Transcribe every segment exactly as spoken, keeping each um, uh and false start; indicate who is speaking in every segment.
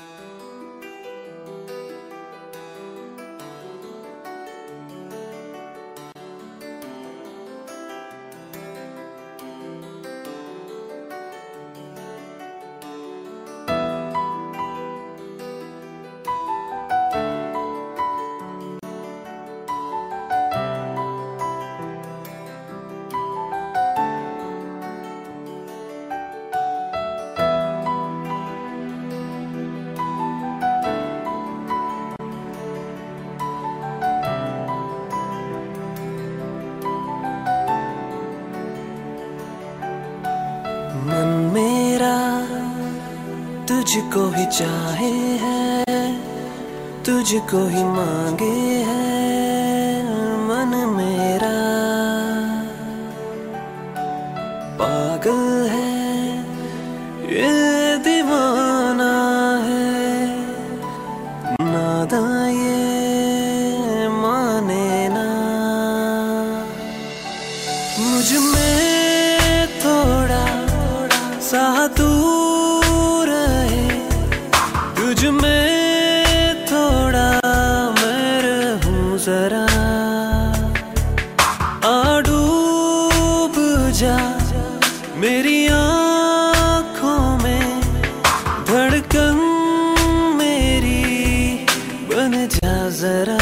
Speaker 1: मन मेरा तुझको ही चाहे है, तुझको ही मांगे है। मन मेरा पागल है, ये दीवाना है, नादा ये माने ना। मुझ में थोड़ा सा दूर है, तुझ में थोड़ा मैं रहूं जरा। आ डूब जा मेरी आँखों में, धड़कन मेरी बन जा जरा।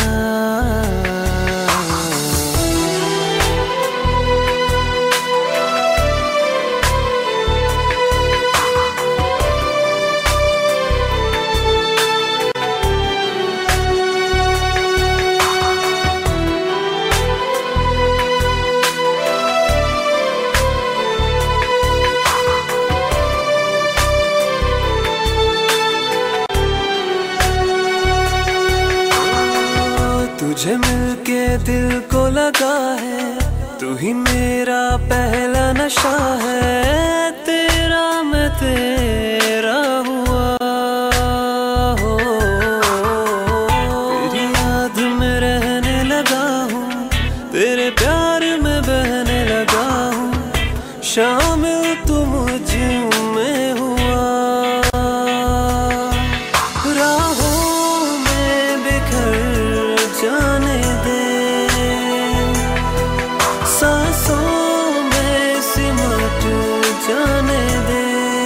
Speaker 1: तुझे मिलके दिल को लगा है, तू ही मेरा पहला नशा है। तेरा मैं तेरा हुआ हो, तेरी याद में रहने लगा हूँ, तेरे प्यार में बहने लगा हूँ। शामिल तू मुझ में हुआ, राहों में बिखर जाने दे, सांसों में सिमट जाने दे।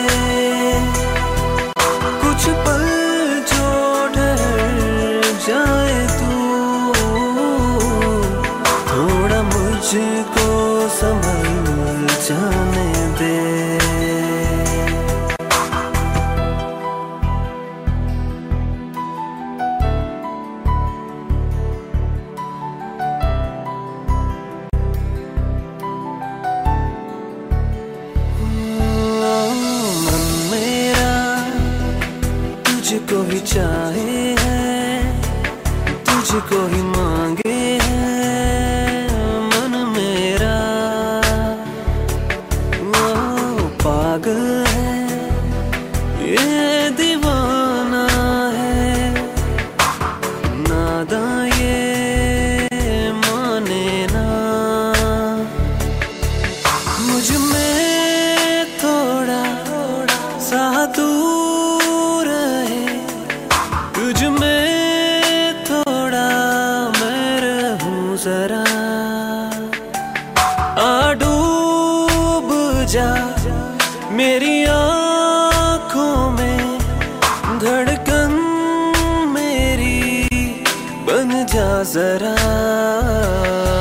Speaker 1: कुछ पल जो ठहर जाए तू, थोड़ा मुझको संभल जाने दे। तुझको ही चाहे है, तुझको ही मांगे है। मन मेरा वो पागल है, ये दीवाना है, नादा ये माने ना। मुझ में थोड़ा सा दूर है, तुझ में थोड़ा मैं रहूं जरा। आ डूब जा मेरी आँखों में, धड़कन मेरी बन जा जरा।